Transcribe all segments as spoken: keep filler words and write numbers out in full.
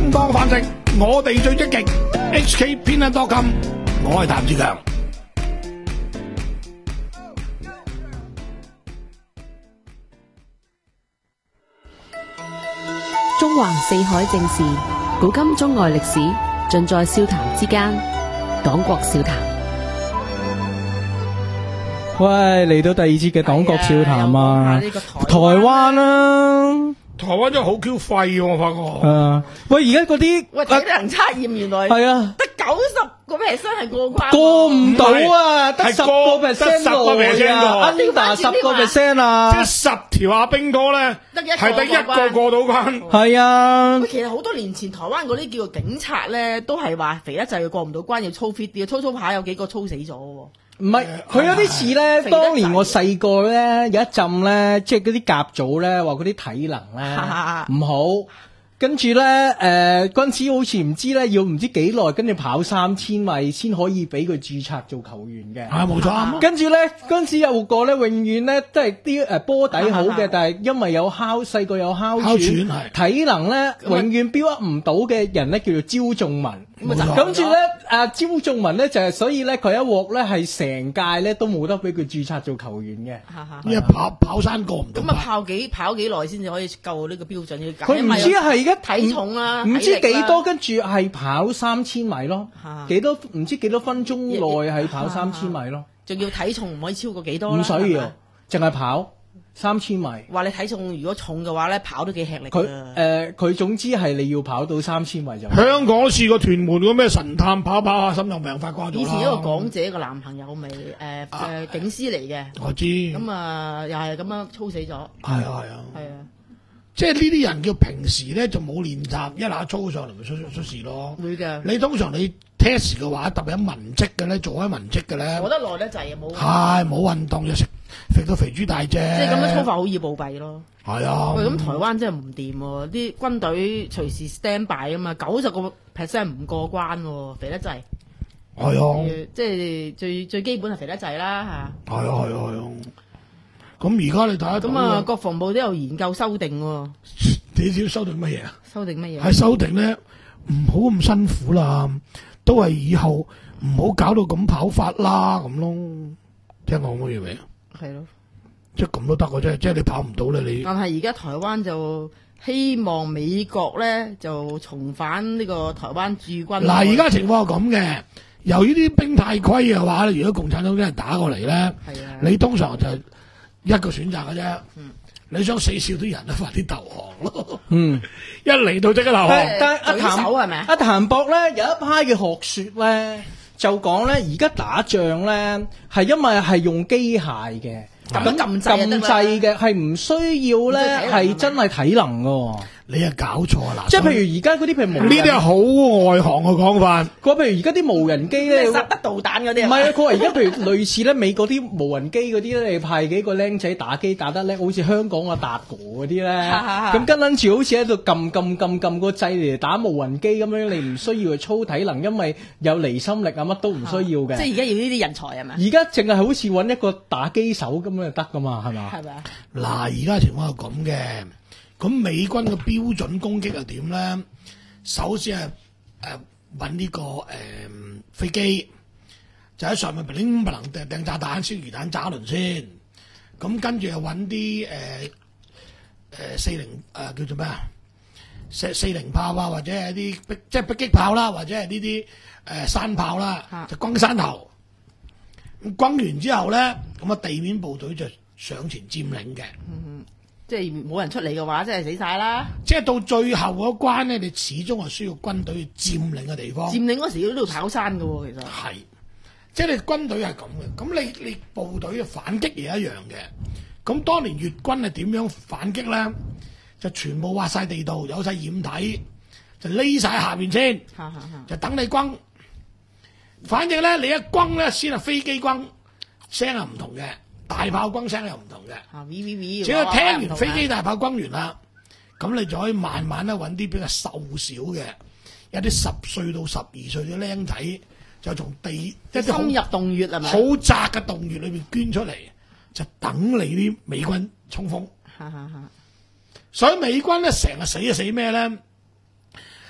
正當飯食，我哋最積極。H K 偏得多金，我係譚志強。 中環四海正事，古今中外歷史，盡在笑談之間。黨國笑談。 喂，嚟到第二節嘅黨國笑談啊！台灣啦， 台灣真係好 Q 廢喎，我發覺。 誒，喂，而家嗰啲喂體能測驗原來係啊， 得九十個 percent 係過關， 過唔到啊，得十個 percent 內啊， 阿 Linda 十個 percent 啊， 即係十條阿兵哥咧，係得一個過到關。 係啊， 其實好多年前台灣嗰啲叫做警察咧，都係話肥得滯過唔到關，要操 fit 啲，操操下有幾個操死咗喎。 唔係，佢有啲似咧，當年我細個咧有一陣咧，即係嗰啲甲組咧話嗰啲體能咧唔好，跟住咧誒嗰陣時好似唔知咧要唔知幾耐，跟住跑三千米先可以俾佢註冊做球員嘅。 啊，冇錯。 跟住咧嗰陣時有個咧，永遠咧都係啲誒波底好嘅，但係因為有哮細個有哮喘，體能咧永遠標唔到嘅人咧叫做焦仲文。跟住咧，阿焦仲文咧就係，所以咧佢一鑊咧係成屆咧都冇得俾佢註冊做球員嘅， 因為跑跑山過唔到。 咁啊跑幾跑幾耐先至可以夠呢個標準？要佢唔知係而家體重啦， 唔知幾多，跟住係跑三千米咯，幾多唔知幾多分鐘內係跑三千米咯， 仲要體重唔可以超過幾多？ 唔需要，淨係跑三千米。 話你體重如果重嘅話咧，跑都幾吃力。 佢誒佢總之係你要跑到三千米就。 香港都試過屯門嗰咩神探跑跑下心臟病發掛咗啦。 以前一個港姐個男朋友咪誒誒警司嚟嘅， 我知。 咁啊又係咁樣操死咗。 係啊係啊。 係啊。 即係呢啲人叫平時咧就冇練習，一下操上嚟咪出出事咯。 會嘅。 你通常你 test 嘅話，特別喺文職嘅咧，做開文職嘅咧， 做得耐咧就係冇。 係冇運動就食食到肥豬大隻。即係咁樣操法好易暴斃咯。 係啊。 喂，咁台灣真係唔掂喎，啲軍隊隨時 stand by 啊嘛，九十個 percent 唔過關喎，肥得滯。 係啊。 即係最最基本係肥得滯啦嚇。 係啊係啊係啊。咁而家你睇下， 咁啊，國防部都有研究修訂喎。 你知修訂乜嘢啊？ 修訂乜嘢？ 係修訂咧，唔好咁辛苦啦，都係以後唔好搞到咁跑法啦，咁咯。聽講乜嘢未啊？係咯，即係咁都得嘅啫，即係你跑唔到咧，你。但係而家台灣就希望美國咧就重返呢個台灣駐軍。嗱，而家情況係咁嘅，由於啲兵太虧嘅話咧，如果共產黨真係打過嚟咧，你通常就一個選擇嘅啫，嗯、你想死少啲人咧，快啲投降咯。嗯，一嚟到即刻投降。但係阿譚阿譚博咧有一派嘅學說咧，就講咧而家打仗咧係因為係用機械嘅，咁撳撳掣嘅係唔需要咧係真係體能㗎。你係搞錯啦！即係譬如而家嗰啲譬如無人，呢啲係好外行嘅講法。佢話譬如而家啲無人機咧，殺得導彈嗰啲。唔係啊，佢話而家譬如類似咧美國啲無人機嗰啲咧，你派幾個僆仔打機打得叻，好似香港嘅達哥嗰啲咧，咁跟撚住好似喺度撳撳撳撳個掣嚟打無人機咁樣，你唔需要去操體能，因為有離心力啊，乜都唔需要嘅。即係而家要呢啲人才係咪？而家淨係好似揾一個打機手咁樣就得噶嘛，係嘛？係咪啊？嗱，而家情況係咁嘅。咁美軍嘅標準攻擊係點咧？首先係誒揾呢個誒、呃、飛機，就喺上面砰砰掟掟炸彈、燒魚彈炸一輪先。咁跟住又揾啲誒誒四零誒叫做咩啊？四四零炮啊，或者係啲迫即係迫擊炮啦，或者係呢啲誒山炮啦，就轟山頭。咁轟完之後咧，咁啊地面部隊就上前佔領嘅。嗯即係冇人出嚟嘅話，真係死晒啦！即係到最後嗰關咧，你始終係需要軍隊去佔領嘅地方。佔領嗰時要喺度跑山㗎喎，其實係，即係你軍隊係咁嘅。咁你你部隊嘅反擊亦一樣嘅。咁當年越軍係點樣反擊咧？就全部挖晒地道，有晒掩體，就匿晒下邊先，就等你轟。反正咧，你一轟咧，先係飛機轟，聲係唔同嘅。大炮轟聲又唔同嘅，只要聽完飛機大炮轟完啦，咁你就可以慢慢咧揾啲比較瘦小嘅，有啲十歲到十二歲嘅僆仔，就從地一啲深入洞穴係咪？好窄嘅洞穴裏邊捐出嚟，就等你啲美軍衝鋒。所以美軍咧成日死就死咩咧？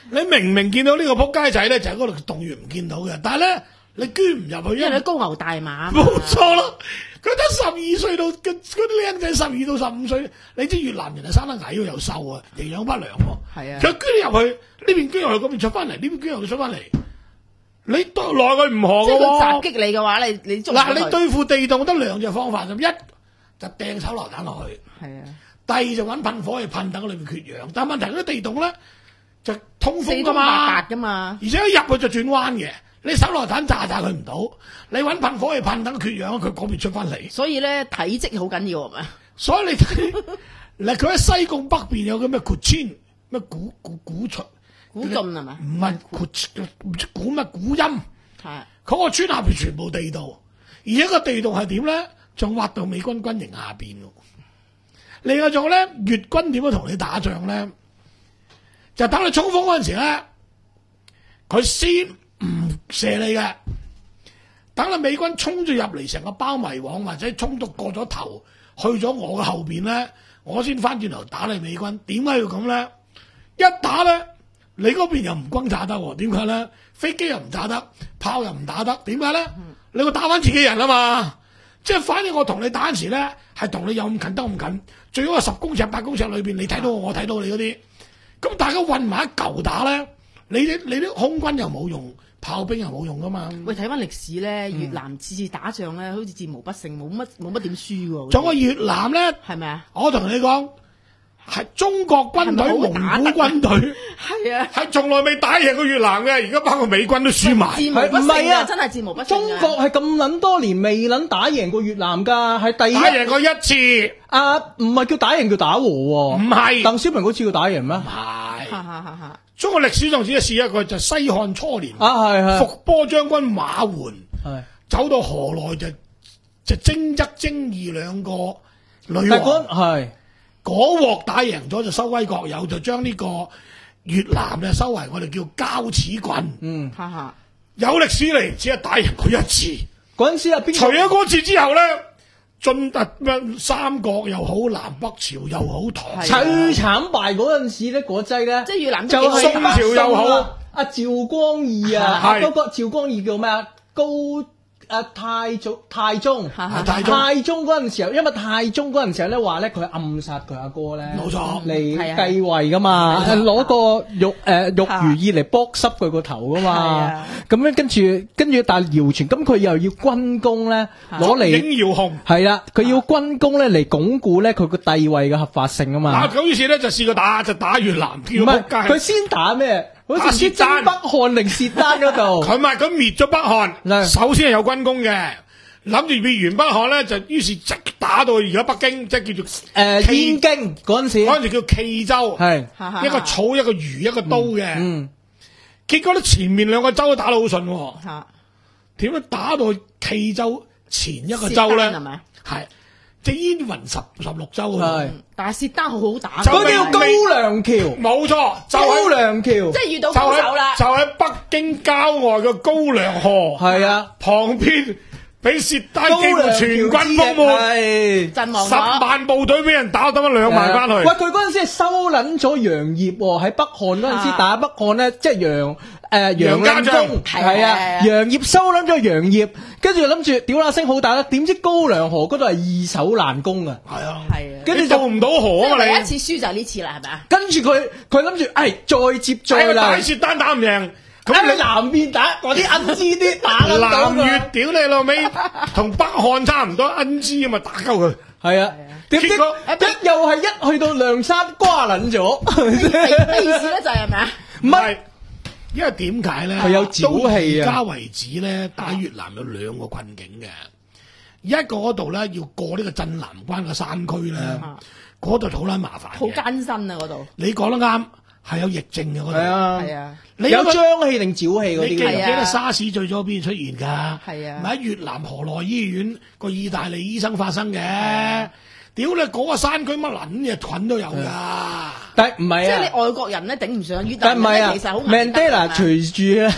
你明明見到呢個仆街仔咧，就喺嗰度動員唔見到嘅，但係咧你捐唔入去， 因為你高牛大馬。 冇錯啦，佢得十二歲到嗰嗰啲僆仔十二到十五歲，你知越南人係生得矮又瘦啊，營養不良喎。 係啊， 佢捐入去呢邊捐入去，嗰邊出翻嚟，呢邊捐入去出翻嚟，你都奈佢唔何即係佢嘅喎。 襲擊你嘅話，你你嗱，你對付地洞得兩隻方法，就一就掟手榴彈落去， 係啊， 第二就揾噴火去噴，等佢裏面缺氧。但係問題嗰啲地洞咧就通風四通噶嘛， 八達噶嘛， 而且一入去就轉彎嘅。你手榴彈炸炸佢唔到，你揾噴火去噴，等佢缺氧，佢嗰邊出翻嚟。 所以咧體積好緊要係咪？ 所以你睇，嗱佢喺西貢北邊有個咩古村，咩古古古出古晉係咪？ 唔係古古乜古音， 係嗰個村下邊全部地道，而且個地道係點咧？仲挖到美軍軍營下邊喎。另外仲咧，粵軍點樣同你打仗咧？就等你衝鋒嗰陣時咧，佢先唔射你嘅，等你美軍衝咗入嚟，成個包圍網或者衝到過咗頭，去咗我嘅後邊咧，我先翻轉頭打你美軍。點解要咁咧？一打咧，你嗰邊又唔轟炸得喎？點解咧？飛機又唔炸得，炮又唔打得，點解咧？你會打翻自己人啊嘛！即係反正我同你打嗰時咧，係同你有咁近得咁近，最好係十公尺、八公尺裏邊，你睇到我，我睇到你嗰啲，咁大家混埋一嚿打咧，你啲你啲空軍又冇用，炮兵又冇用噶嘛。 喂，睇翻歷史咧，越南次次打仗咧，好似戰無不勝，冇乜冇乜點輸喎。 仲有越南咧， 係咪啊？ 我同你講。係中國軍隊、蒙古軍隊， 係啊， 係從來未打贏過越南嘅，而家包括美軍都輸埋。 戰無不勝啊！真係戰無不勝。 中國係咁撚多年未撚打贏過越南㗎，係第一打贏過一次。 啊，唔係叫打贏叫打和喎。 唔係。 鄧小平嗰次叫打贏咩？ 唔係。 哈哈哈哈中國歷史上只係試一個，就西漢初年。 啊係係。 伏波將軍馬援。 係。 走到河內就就征一征二兩個女王。 係。 嗰鑊打贏咗就收歸國有，就將呢個越南咧收為我哋叫交趾郡。 嗯， 哈哈， 有歷史嚟，只係打贏過一次。 嗰陣時啊，邊除咗嗰次之後咧，晉特咩三國又好，南北朝又好，唐最慘敗嗰陣時咧，嗰劑咧， 即係越南就係宋朝又好， 阿趙光義啊，嗰個趙光義叫咩啊？高。啊太祖太宗， 太宗太宗嗰陣時候，因為太宗嗰陣時候咧話咧佢暗殺佢阿哥咧， 冇錯嚟繼位噶嘛，攞個玉誒玉如意嚟剝濕佢個頭噶嘛，咁樣跟住跟住但係謠傳，咁佢又要軍功咧攞嚟影遙控， 係啦，佢要軍功咧嚟鞏固咧佢個帝位嘅合法性啊嘛。 嗱咁於是咧就試過打就打越南，唔係佢先打咩？好似征北漢定薛丹嗰度， 佢咪佢滅咗北漢，首先係有軍功嘅，諗住滅完北漢咧，就於是直打到而家北京，即係叫做誒燕京嗰陣時， 嗰陣時叫冀州，係一個草一個魚一個刀嘅，嗯，結果咧前面兩個州都打得好順，點樣打到冀州前一個州咧？係咪？係。即係燕雲十十六州啊， 但係薛丹好好打， 嗰叫高粱橋， 冇錯， 高粱橋， 即係遇到高手啦， 就喺北京郊外嘅高粱河，係啊，旁邊俾薛丹幾乎全軍覆沒，陣亡，十萬部隊俾人打，得翻兩萬翻去。 喂，佢嗰陣時係收撚咗楊業喎，喺北漢嗰陣時打北漢咧，即係楊誒楊令公係啊，楊業收撚咗楊業。跟住諗住屌啦聲好打啦，點知高粱河嗰度係易守難攻啊！ 係啊， 係啊， 跟住做唔到河啊嘛！你第一次輸就係呢次啦，係咪啊？ 跟住佢佢諗住，誒再接再厲， 大薛丹打唔贏， 咁你南邊打嗰啲恩支啲打得到南越屌你老味，同北漢差唔多，恩支咁咪打鳩佢。 係啊，點知一又係一去到梁山瓜撚咗， 咩意思咧？就係係咪啊？ 唔係。因為點解咧？ 佢有沼氣啊！ 到而家為止咧，打越南有兩個困境嘅，一個嗰度咧要過呢個鎮南關嘅山區咧，嗰度好撚麻煩， 好艱辛啊！嗰度你講得啱，係有疫症嘅嗰度， 係啊， 係啊， 你有瘴氣定沼氣嗰啲？ 你記唔記得沙士最早邊出現㗎？ 係啊， 咪喺越南河內醫院個意大利醫生發生嘅。屌你嗰個山區乜撚嘢菌都有㗎， 但係唔係啊？ 即係你外國人咧頂唔上，越南但係唔係啊？ 其實好 Mandela 隨住咧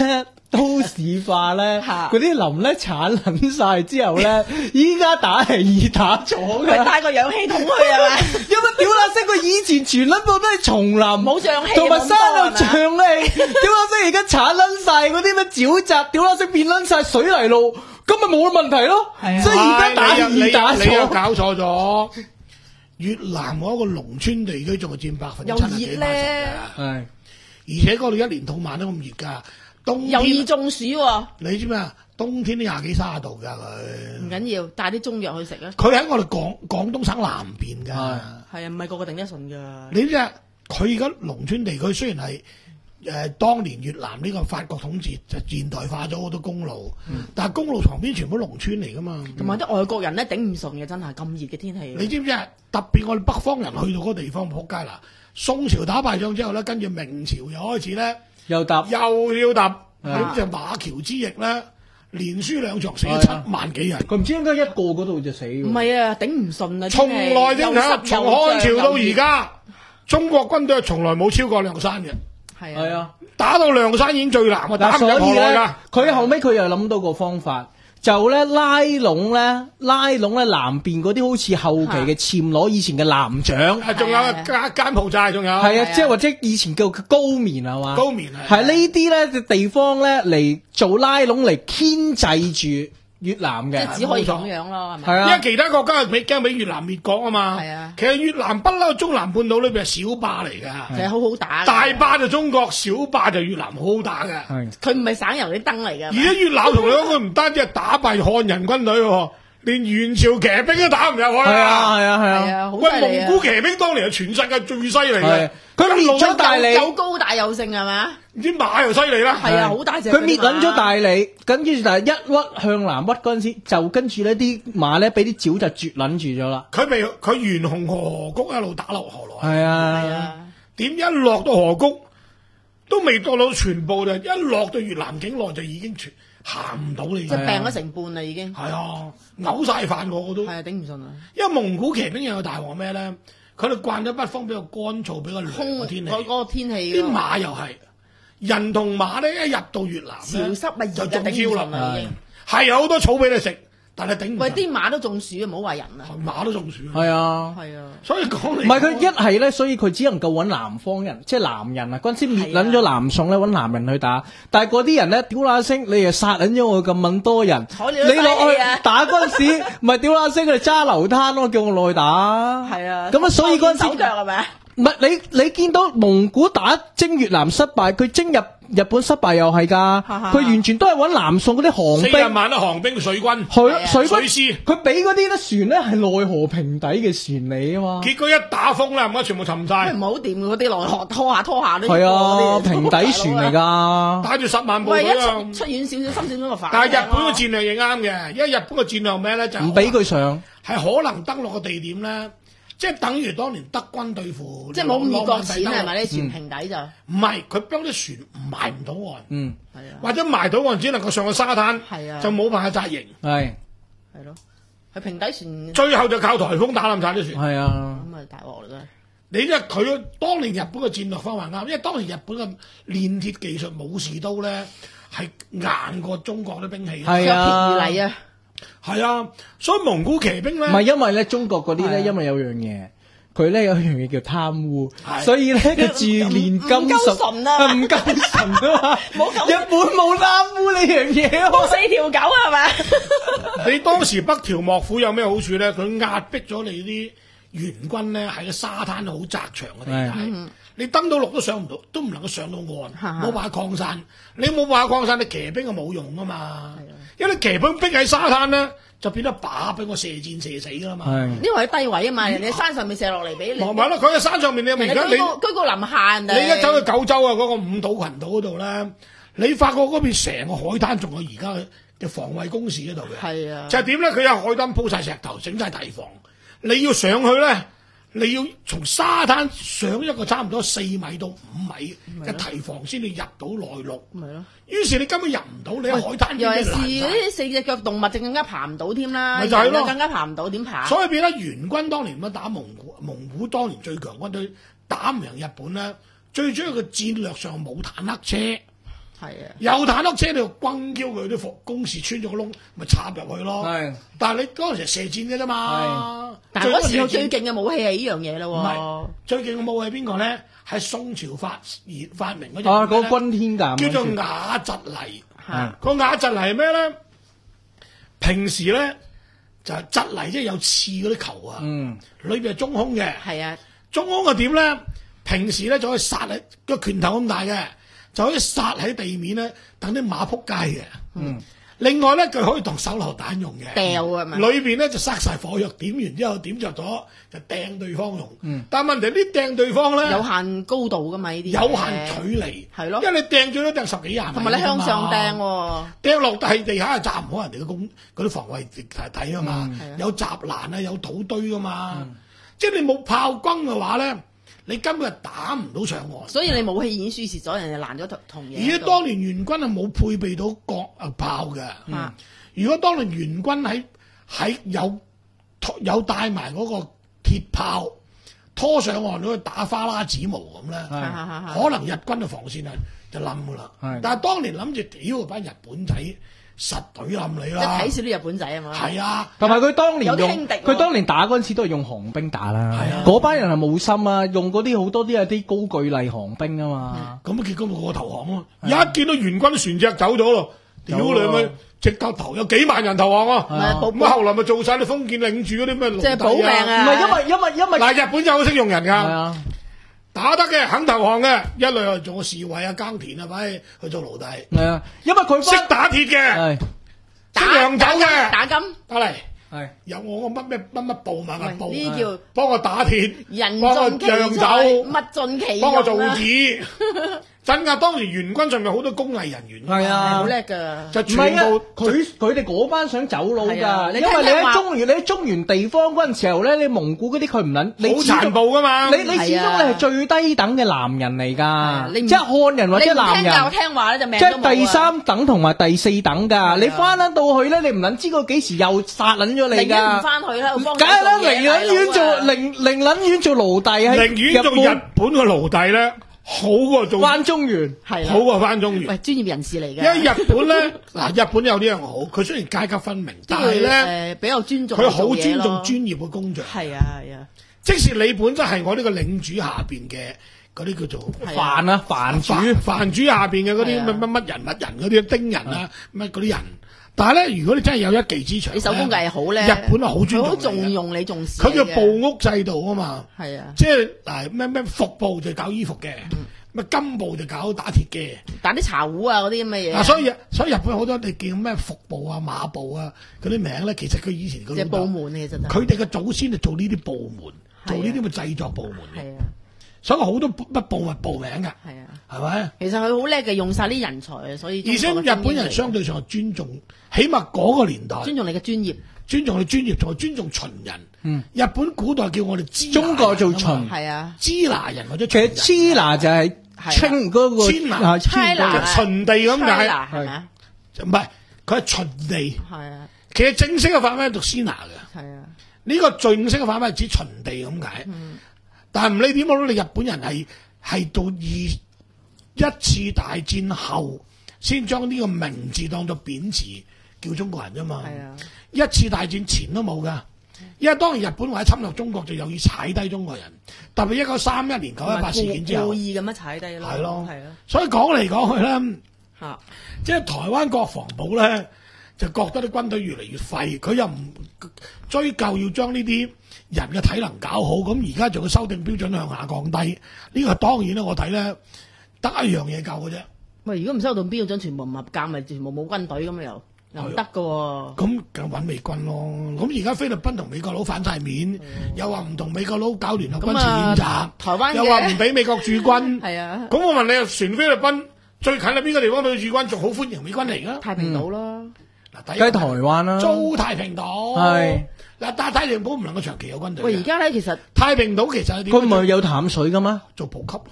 都市化咧，嗰啲林咧鏟撚晒之後咧，依家打係易打咗嘅。 帶個氧氣筒去係咪？ 因為屌乸聲，佢以前全撚部都係叢林， 冇氧氣， 同埋山度瘴氣。屌乸聲而家鏟撚晒嗰啲咩沼澤，屌乸聲變撚晒水泥路，咁咪冇問題咯。所以而家打係易打咗。 你又搞錯咗。越南嗰個農村地區仲係佔百分之七十幾八十嘅， 係， 而且嗰度一年到晚都咁熱㗎，冬天又易中暑喎。 你知咩啊？冬天都廿幾卅度㗎佢。 唔緊要，帶啲中藥去食啊！ 佢喺我哋廣廣東省南邊㗎。 係啊，唔係個個頂得順㗎。 你知啊？佢而家農村地區雖然係。誒、呃，當年越南呢個法國統治就現代化咗好多公路，嗯、但係公路旁邊全部農村嚟噶嘛， 同埋啲外國人咧頂唔順嘅，真係咁熱嘅天氣。 你知唔知啊？特別我哋北方人去到嗰個地方仆街啦！宋朝打敗仗之後咧，跟住明朝又開始咧， 又揼又要揼，咁就馬橋之役咧，連輸兩場，死咗七萬幾人。 佢唔知應該一個嗰度就死。唔係啊，頂唔順啊！ 從來正睇，從漢朝到而家，中國軍隊係從來冇超過梁山嘅。 係啊， 打到梁山已經最難，打唔入河內㗎。 佢後尾佢又諗到個方法，就咧拉攏咧，拉攏咧南邊嗰啲好似後期嘅暹羅以前嘅南蔣， 仲有柬柬埔寨，仲有係啊，即係或者以前叫高棉係嘛？ 高棉係呢啲咧地方咧嚟做拉攏嚟牽制住越南嘅， 即係只可以咁樣咯，係咪？ 係啊，因為其他國家係俾驚俾越南滅國啊嘛。 係啊， 其實越南不嬲中南半島裏邊係小霸嚟㗎， 其實好好打。 大霸就中國，小霸就越南，好好打㗎。 係， 佢唔係省油啲燈嚟㗎。 而家越南同你講，佢唔單止係打敗漢人軍隊喎。連元朝騎兵都打唔入去啊！ 係啊係啊係啊！ 喂，蒙古騎兵當年係全世界最犀利嘅， 佢滅咗大理， 又高大又盛係嘛？ 啲馬又犀利啦， 係啊，好大隻。 佢滅撚咗大理，跟住但係一屈向南屈嗰陣時，就跟住呢啲馬咧俾啲沼就絕撚住咗啦。 佢未佢沿紅河谷一路打落河內， 係啊， 係啊，點一落到河谷都未到到全部就一落到越南境內就已經全。行唔到你， 即係病咗成半啦，已經。 係啊，嘔晒飯我我都。 係啊，頂唔順啊！ 因為蒙古騎兵有個大鑊咩咧？佢哋慣咗北方比較乾燥、比較涼嘅天氣。 嗰嗰個天氣。 啲馬又係人同馬咧，一入到越南咧， 潮濕咪就中招啦。 已經係有好多草俾你食。但係頂唔順。 喂，啲馬都中暑啊！唔好話人啊， 馬都中暑。 係啊， 係啊。 所以講嚟， 唔係佢一係咧，所以佢只能夠揾南方人，即係男人啊！嗰陣時滅撚咗南宋咧，揾男人去打。但係嗰啲人咧，屌乸聲，你又殺撚咗我咁撚多人，你落去打嗰陣時，唔係屌乸聲，佢哋揸流灘咯，叫我落去打。 係啊。 咁啊，所以嗰陣時手腳係咪啊？ 唔係你你見到蒙古打征越南失敗，佢征入日本失敗又係㗎，佢完全都係揾南宋嗰啲航兵， 四十萬啲航兵水軍， 係水軍師， 佢俾嗰啲咧船咧係內河平底嘅船嚟啊嘛， 結果一打風啦，唔該全部沉晒， 唔係好掂嗰啲內河拖下拖下都係啊，平底船嚟㗎， 帶住十萬部隊啊， 出遠少少，深少少個反。 但係日本嘅戰略亦啱嘅，因為日本嘅戰略咩咧就唔俾佢上， 係可能登陸嘅地點咧。即係等於當年德軍對付， 即係冇咁易割錢係咪？啲船平底就唔係，佢將啲船埋唔到岸， 嗯， 係啊， 或者埋到岸只能夠上個沙灘， 係啊， 就冇辦法紮營， 係係咯，係平底船， 最後就靠颱風打冧晒啲船， 係啊， 咁啊大鑊啦真係。 你因為佢當年日本嘅戰略方法啱，因為當年日本嘅煉鐵技術武士刀咧係硬過中國啲兵器， 係啊， 便宜嚟啊！ 係啊，所以蒙古騎兵咧， 唔係因為咧中國嗰啲咧，因為有樣嘢，佢咧有樣嘢叫貪污，所以咧佢自煉金術啊， 唔夠純啊嘛，日本冇貪污呢樣嘢， 冇四條狗係咪？ 你當時北條幕府有咩好處咧？佢壓迫咗你啲援軍咧，喺個沙灘好窄長嘅地帶。你登到陸都上唔到，都唔能夠上到岸，冇辦法擴散。你冇辦法擴散，你騎兵就冇用啊嘛。因為你騎兵逼喺沙灘咧，就變得靶俾我射箭射死噶啦嘛。 因為喺低位啊嘛，人哋喺山上面射落嚟俾你。 咪係咯，佢喺山上面，你而家你居高臨下人哋。 你一走去九州啊，嗰個五島群島嗰度咧，你發覺嗰邊成個海灘仲有而家嘅防衛工事喺度嘅。係啊，就係點咧？佢有海灘鋪晒石頭，整晒堤防。你要上去咧。你要從沙灘上一個差唔多四米到五米嘅堤防先至入到內陸，咪咯。於是你根本入唔到，你喺海灘又係是啲四隻腳動物，就更加爬唔到添啦。 咪就係咯， 更加爬唔到，點爬？ 所以變咗元軍當年咁打蒙古，蒙古當年最強軍隊打唔贏日本咧，最主要嘅戰略上冇坦克車， 係啊， 有坦克車你就轟嬌佢啲服工事穿咗個窿，咪插入去咯。 係， 但係你嗰陣時射箭嘅啫嘛。 但係嗰時候最勁嘅武器係呢樣嘢咯。 唔係最勁嘅武器係邊個咧？係宋朝發而發明嗰隻。 啊，嗰個軍天艦叫做瓦疾泥。 係個瓦疾泥係咩咧？平時咧就係疾泥，即係有刺嗰啲球啊。嗯，裏邊係中空嘅。 係啊， 中空嘅點咧？平時咧就可以撒喺個拳頭咁大嘅，就可以撒喺地面咧，等啲馬撲街嘅。嗯。另外咧，佢可以當手榴彈用嘅， 掉啊嘛。 裏邊咧就塞晒火藥，點完之後點着咗就掟對方用。嗯。但係問題啲掟對方咧有限高度噶嘛，呢啲有限距離係咯， 因為你掟咗都掟十幾廿米， 同埋你向上掟喎， 掟落地地下係炸唔好人哋嘅工嗰啲防衛睇啊嘛， 嗯、 有雜欄啊，有土堆噶嘛，嗯、即係你冇炮轟嘅話咧。你根本係打唔到上岸， 所以你武器已經輸蝕咗，人哋爛咗同嘢。 而且當年元軍係冇配備到國啊炮嘅。嗯、如果當年元軍喺喺有有帶埋嗰個鐵炮拖上岸去打花剌子模咁咧，可能日軍嘅防線啊就冧噶啦。但係當年諗住屌班日本仔。實隊冧你啦！ 即係睇少啲日本仔啊嘛。係啊， 同埋佢當年用佢、啊、當年打嗰陣時都係用航兵打啦。係啊，嗰班人係冇心啊，用嗰啲好多啲係啲高巨麗航兵啊嘛。 咁、嗯、結果咪個投降咯、啊。一見到元軍船隻走咗咯，屌你咪直頭投有幾萬人投降啊！咁啊後來咪做晒啲封建領主嗰啲咩奴隸啊？ 即係保命啊！ 唔係因為因為因為嗱，日本就好識用人㗎。 係啊。 打得嘅肯投降嘅，一類去做個侍衛啊、耕田啊，反正去做奴隸。 係啊，因為佢識打鐵嘅，識釀酒嘅， 打金得嚟。 係有我個乜咩乜乜部乜乜部， 呢叫幫我打鐵， 人幫我盡其釀酒， 物盡其用， 幫我做紙。真㗎，當時元軍上面好多工藝人員， 係啊， 好叻㗎。 就全部佢佢哋嗰班想走佬㗎，因為你喺中原，你喺中原地方嗰陣時候咧，你蒙古嗰啲佢唔撚，你好殘暴㗎嘛。 你你始終你係最低等嘅男人嚟㗎，即係漢人或者男人， 你唔聽教聽話咧就命即係第三等同埋第四等㗎。你翻撚到去咧，你唔撚知佢幾時又殺撚咗你㗎。 寧願唔翻去啦， 梗係啦，寧撚願做寧寧撚願做奴隸， 寧願做日本嘅奴隸咧。好過做翻中原， 係好過翻中原。 喂，專業人士嚟嘅。 因為日本咧，嗱日本有呢樣好，佢雖然階級分明，但係咧誒比較尊重， 佢好尊重專業嘅工匠。 係啊係啊， 即使你本身係我呢個領主下邊嘅嗰啲叫做藩啊藩主， 藩主下邊嘅嗰啲乜乜乜人物人嗰啲丁人啊乜嗰啲人，但係咧如果你真係有一技之長， 你手工藝好咧， 日本係好尊重， 好重用你重視。 佢叫部屋制度啊嘛， 係啊， 即係嗱咩咩服部就搞衣服嘅。乜金部就搞打鐵嘅， 打啲茶壺啊嗰啲咁嘅嘢。 啊，所以所以日本好多你見咩服部啊、馬部啊嗰啲名咧，其實佢以前嗰啲部門其實佢哋嘅祖先就做呢啲部門，做呢啲咁嘅製作部門嘅。係啊， 所以好多乜部物部名㗎。 係啊， 係咪？ 其實佢好叻嘅，用晒啲人才啊，所以而且日本人相對上係尊重，起碼嗰個年代尊重你嘅專業， 尊重你專業，同埋尊重秦人。嗯，日本古代叫我哋支中國做秦， 係啊， 支那人或者其實支那就係清嗰個支那，秦地咁解， 係咪啊？ 唔係，佢係秦地。 係啊， 其實正式嘅範圍係讀支那嘅。 係啊， 呢個正式嘅範圍係指秦地咁解。嗯，但係唔理點講，你日本人係係到二一次大戰後先將呢個名字當作貶詞叫中國人啫嘛。係啊，一次大戰前都冇噶。因為當然日本或者侵略中國就有意踩低中國人，特別一九三一年九一八事件之後， 故意咁樣踩低咯。 係咯， 係咯。 所以講嚟講去咧， 嚇、啊， 即係台灣國防部咧就覺得啲軍隊越嚟越廢，佢又唔追究要將呢啲人嘅體能搞好，咁而家仲要修訂標準向下降低，呢、這個當然咧我睇咧得一樣嘢夠嘅啫。 喂，如果唔修訂標準，全部唔合格，咪全部冇軍隊咁又？又唔得㗎喎， 咁梗揾美軍咯。咁而家菲律賓同美國佬反晒面，嗯、又話唔同美國佬搞聯合軍事演習， 啊、台灣又話唔俾美國駐軍。 係啊， 咁我問你，船菲律賓最近喺邊個地方俾佢駐軍，仲好歡迎美軍嚟㗎？ 太平島咯， 嗱、嗯， 梗係台灣啦， 租太平島係嗱，但係太平島唔能夠長期有軍隊。 喂，而家咧其實太平島其實佢唔係有淡水㗎嘛， 做補給。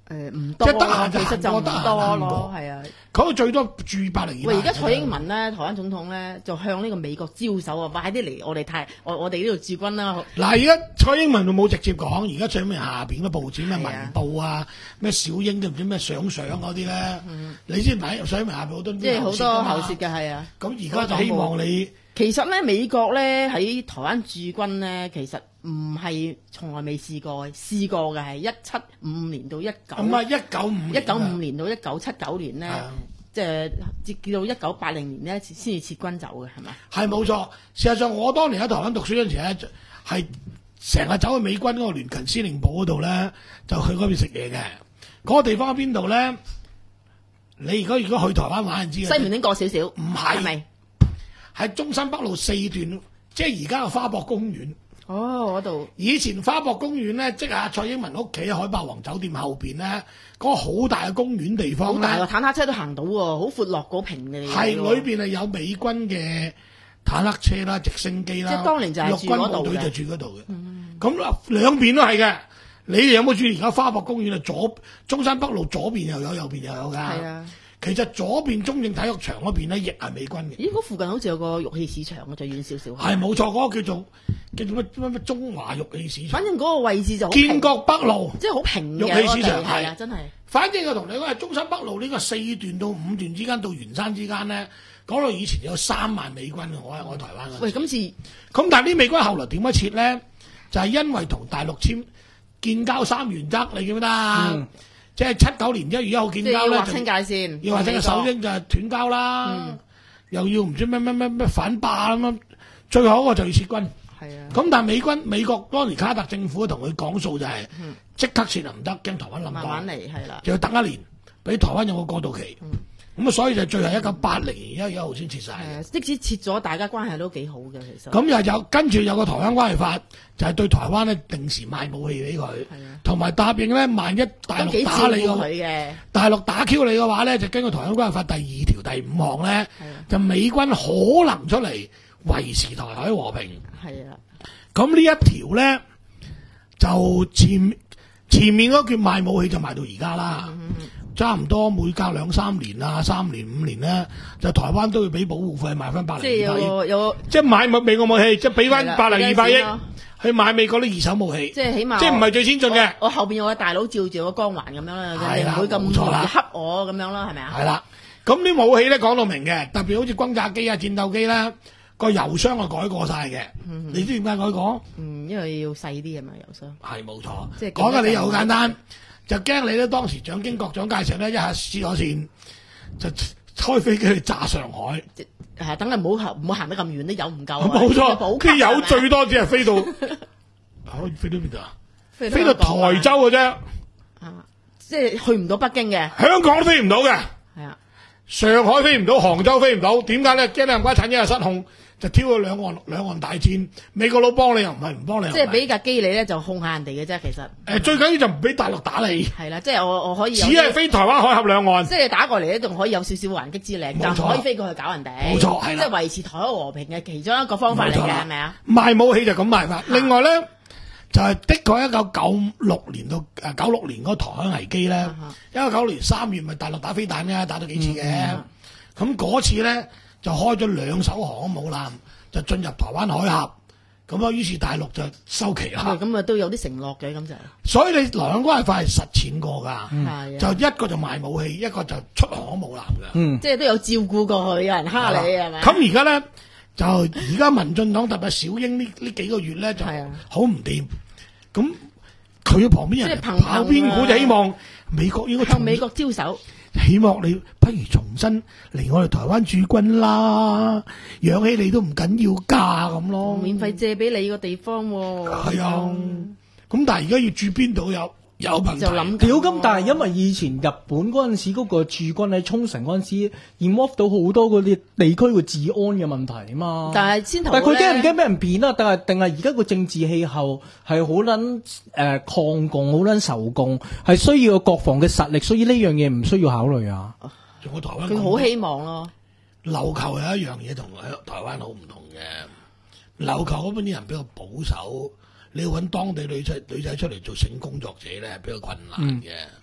誒唔多， 即係得閒就其實就唔多咯，係啊。 佢最多住百零二百。 喂，而家蔡英文咧，台灣總統咧，就向呢個美國招手啊！快啲嚟我哋泰，我我哋呢度駐軍啦。 嗱，而家蔡英文就冇直接講，而家蔡英文下邊嘅報紙咩《文報》啊，咩小英都唔知咩想想嗰啲咧，你知唔知蔡英文下邊好多即係好多後舌嘅係啊。 咁而家就希望你。 其實咧，美國咧喺台灣駐軍咧，其實唔係從來未試過，試過嘅係一七五年到一九。 唔係一九五。 一九五年到一九七九年咧，即係至到一九八零年咧先至撤軍走嘅，係咪？係冇錯。事實上，我當年喺台灣讀書嗰陣時咧，係成日走去美軍嗰個聯勤司令部嗰度咧，就去嗰邊食嘢嘅。嗰、嗰個地方喺邊度咧？你如果如果去台灣玩，就知西門町過少少。 唔係。係喺中山北路四段，即係而家嘅花博公園。 哦，嗰度。以前花博公園咧，即係蔡英文屋企海霸王酒店後邊咧，嗰、嗰個好大嘅公園地方咧。好大喎，坦克車都行到喎，好闊落嗰平嘅。 係裏邊係有美軍嘅坦克車啦、直升機啦。 即係當年就係住嗰度嘅。陸軍部隊就住嗰度嘅。咁、嗯、兩邊都係嘅。你哋有冇注意而家花博公園啊？左中山北路左邊又有，右邊又有㗎。係啊。其實左邊中正體育場嗰邊咧，亦係美軍嘅。咦？嗰附近好似有個玉器市場啊，就遠少少。係冇錯，嗰、嗰個叫做叫做乜乜乜中華玉器市場。反正嗰個位置就好建國北路，即係好平嘅玉器市場係啊，真係。反正我同你講係中山北路呢個四段到五段之間到圓山之間咧，嗰度以前有三萬美軍嘅，我喺我台灣嗰陣。喂，今次咁但係啲美軍後來點樣撤咧？就係、是、因為同大陸簽建交三原則，你記唔記得啊？嗯即係七九年一月一號建交咧，要劃清界線，要劃清個首英就係斷交啦、嗯，又要唔知咩咩咩咩反霸咁樣，最後一個就要撤軍。係啊，咁但係美軍美國當年卡特政府同佢講數就係、是，即、嗯、刻撤唔得，驚台灣冧。慢慢嚟係啦，就要等一年，俾台灣有個過渡期。咁、嗯、啊，所以就最後一九八零年一月一號先撤晒。即使撤咗，大家關係都幾好嘅其實。咁又有跟住有個台灣關係法，就係、是、對台灣咧定時賣武器俾佢，同埋答應咧萬一大陸打你嘅，大陸打 Q 你嘅話咧，就根據台灣關係法第二條第五項咧，就美軍可能出嚟維持台海和平。係啊，咁呢一條咧就前前面嗰件賣武器就賣到而家啦。嗯差唔多每隔兩三年啊，三年五年咧，就台灣都要俾保護費買翻百零二百億。即係有有，即係買美國武器，即係俾翻百零二百億去買美國啲二手武器。即係起碼，即係唔係最先進嘅。我後邊有個大佬照住個光環咁樣啦，你唔會咁恰我咁樣啦，係咪啊？係啦，咁啲武器咧講到明嘅，特別好似轟炸機啊、戰鬥機啦，個油箱係改過晒嘅。嗯、你知點解改過？嗯，因為要細啲啊嘛，油箱。係冇錯。即係講嘅理由好簡單。就驚你咧，當時蔣經國蔣介石咧一下黐咗線，就開飛機去炸上海。係等你唔好唔好行得咁遠，啲油唔夠。冇錯，啲油最多只係飛到，可以飛到邊度啊？飛到台州嘅啫。啊，即係去唔到北京嘅。香港都飛唔到嘅。係啊，上海飛唔到，杭州飛唔到，點解咧？驚你唔該趁一日失控。就挑咗兩岸兩岸大戰，美國佬幫你又唔係，唔幫你又唔係。即係俾架機你咧，就控下人哋嘅啫。其實誒、呃，最緊要就唔俾大陸打你。係啦，即係我我可以只係飛台灣海峽兩岸。即係打過嚟咧，仲可以有少少還擊之力，就唔可以飛過去搞人哋。冇錯，係啦，即係維持台海和平嘅其中一個方法嚟嘅，係咪啊？賣武器就咁賣法。另外咧，就係、是、的確一九九六年到誒九六年嗰個台海危機咧，一九九六年三月咪大陸打飛彈嘅，打咗幾次嘅。咁、嗯、嗰、嗯、次咧。就開咗兩艘航空母艦，就進入台灣海峽，咁啊，於是大陸就收旗啦。咁啊，都有啲承諾嘅，咁就。所以你兩岸關係法係實踐過㗎，嗯、就一個就賣武器，一個就出航空母艦㗎。嗯，即係都有照顧過佢，有人蝦你係咪？咁而家咧，就而家民進黨特別小英呢呢幾個月咧就好唔掂，咁佢旁邊人跑邊股就希望美國應該向美國招手。希望你不如重新嚟我哋台灣駐軍啦，養起你都唔緊要噶咁咯。免費借俾你個地方喎。係啊，咁但係而家要駐邊度有有問題。就諗屌咁，但係因為以前日本嗰陣時嗰個駐軍喺沖繩嗰陣時 involve 到好多嗰啲地區嘅治安嘅問題啊嘛。但係先頭，但係佢驚唔驚俾人騙啊？但係定係而家個政治氣候係好撚誒抗共，好撚仇共，係需要國防嘅實力，所以呢樣嘢唔需要考慮啊。仲有台灣，佢好希望咯。琉球有一樣嘢同台灣好唔同嘅，琉球嗰邊啲人比較保守。你要揾當地女仔女仔出嚟做性工作者咧，係比較困難嘅、嗯。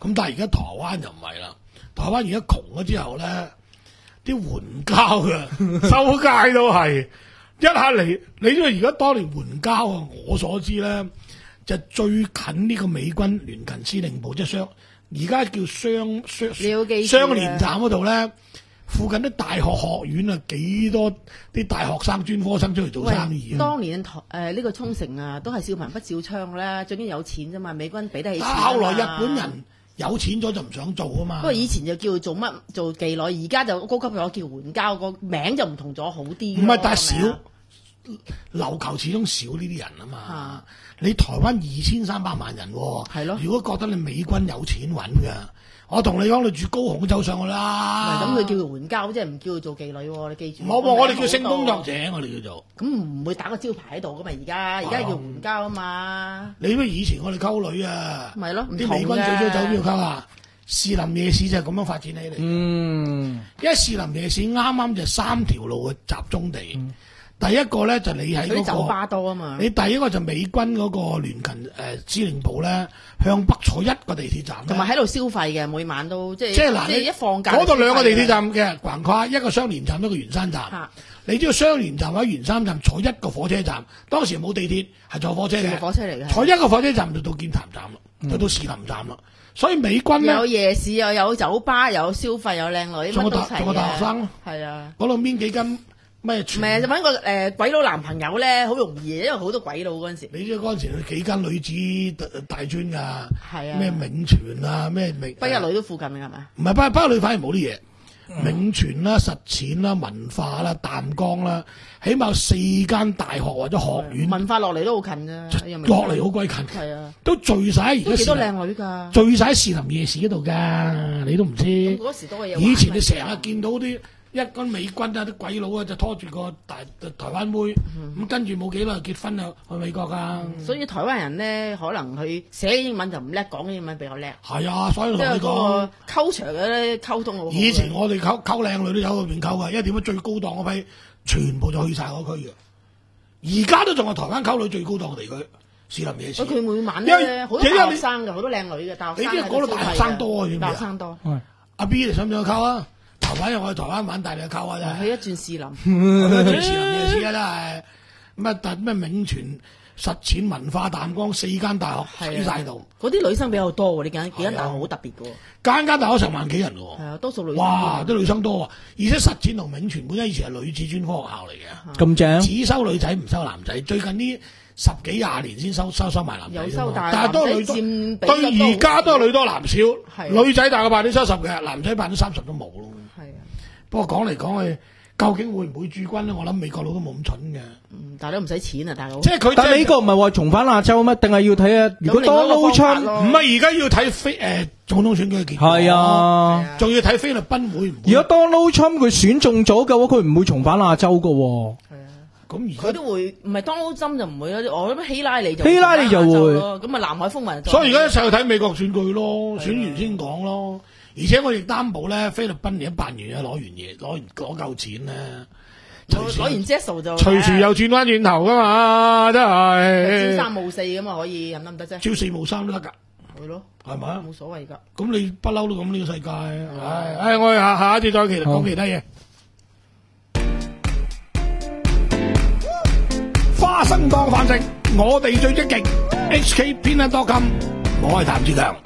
咁但係而家台灣就唔係啦，台灣而家窮咗之後咧，啲援交嘅周街都係一下嚟，你知道而家當年援交啊，我所知咧就最近呢個美軍聯勤司令部，即係雙而家叫雙雙雙連站嗰度咧。附近啲大學學院啊，幾多啲大學生、專科生出嚟做生意啊！ 當年台誒呢個沖繩啊，都係少貧不少娼啦，最緊有錢啫嘛，美軍俾得起錢。 但後來日本人有錢咗就唔想做啊嘛。不過以前就叫做乜做妓女，而家就高級咗叫援交，個名就唔同咗好啲。 唔係，但係少琉球始終少呢啲人啊嘛。啊你台灣二千三百萬人喎，係咯。如果覺得你美軍有錢揾㗎。我同你講，你住高雄都走上去啦。 咁佢叫做援交，即係唔叫佢做妓女喎。你記住。 冇喎，我哋叫性工作者，我哋叫做。 咁唔會打個招牌喺度噶嘛？而家而家叫援交啊嘛。 你咩以前我哋溝女啊？ 咪咯， 啲美軍最早走邊度溝啊？士林夜市就係咁樣發展起嚟。嗯。因為士林夜市啱啱就三條路嘅集中地。嗯第一個咧就你喺嗰、那個酒吧多啊嘛， 你第一個就美軍嗰個聯勤誒、呃、司令部咧，向北坐一個地鐵站， 同埋喺度消費嘅，每晚都即係即係嗱， 你一放假嗰度兩個地鐵站嘅橫跨，一個雙連站，一個圓山站。啊、你知道雙連站或者圓山站坐一個火車站，當時冇地鐵，係坐火車嘅， 火車嚟嘅， 坐一個火車站就到劍潭站啦，嗯、就到士林站啦。所以美軍咧有夜市又有酒吧，又有消費，有靚女， 仲有大仲有大學生咯， 係啊， 嗰度邊幾斤？咩？唔係就揾個誒、呃、鬼佬男朋友咧，好容易，因為好多鬼佬嗰陣時。 你知嗰陣時幾間女子大專㗎？ 係啊。 咩銘傳啊？咩銘？ 北一女都附近㗎係咪？ 唔係北北一女反而冇啲嘢。銘傳啦、實踐啦、文化啦、淡江啦，起碼有四間大學或者學院。 文化落嚟都好近㗎， 落嚟好鬼近。 係啊。 都聚晒而家。 都幾多靚女㗎？ 聚晒喺士林夜市嗰度㗎，你都唔知。 嗰時都係有。 以前你成日見到啲。一軍美軍啊，啲鬼佬啊就拖住個大台灣妹，咁、嗯、跟住冇幾耐結婚啊去美國㗎、嗯。 所以台灣人咧，可能佢寫英文就唔叻，講英文比較叻。 係啊，所以同你講 ，culture 嘅咧溝通好。 以前我哋溝溝靚女都有去邊溝㗎，因為點解最高檔嗰批全部就去晒嗰區嘅。而家都仲係台灣溝女最高檔嘅地區，士林夜市。 佢每晚咧好多大學生嘅，好多靚女嘅大學生。 你知嗰度大學生多啊？ 大學生多。 阿 B 你想唔想去溝啊？台灣又我去台灣玩，帶你去溝啊！真係去一轉士林， 去一轉士林夜市啊！真係乜但咩銘傳、實踐、文化、淡江四間大學喺晒度。 嗰啲女生比較多喎，呢間幾間大學好特別嘅喎。 間間大學成萬幾人喎。 係啊，多數女生。 哇！啲女生多啊，而且實踐同銘傳本身以前係女子專科學校嚟嘅。 咁正。 只收女仔唔收男仔，最近呢十幾廿年先收收收埋男仔。 有收大， 但係都係女多。對而家都係女多男少，女仔大過百分之七十嘅，男仔百分之三十都冇咯。不過講嚟講去，究竟會唔會駐軍咧？我諗美國佬都冇咁蠢嘅。 嗯，但係都唔使錢啊，大佬。 即係佢。 但係美國唔係話重返亞洲咩？定係要睇啊？如果 Donald Trump 唔係而家要睇菲誒總統選舉嘅結果。 係啊， 仲要睇菲律賓會唔會？ 如果 Donald Trump 佢選中咗嘅話，佢唔會重返亞洲㗎喎。 係啊， 咁而佢都會，唔係 Donald Trump就唔會啦。我諗希拉里就希拉里就會。 咁啊，南海風雲。 所以而家一齊去睇美國選舉咯，選完先講咯。而且我亦擔保咧，菲律賓而家辦完嘢，攞完嘢，攞完攞夠錢咧， 攞完 Jesso 就隨時又轉翻轉頭噶嘛，真係。 朝三暮四咁嘛，可以得唔得啫？ 朝四暮三都得㗎。 係咯， 係咪啊？ 冇所謂㗎。 咁你不嬲都咁呢個世界，唉唉，我哋下下一次再其實講其他嘢。花生當飯食，我哋最積極。H K 編得多金，我係譚志強。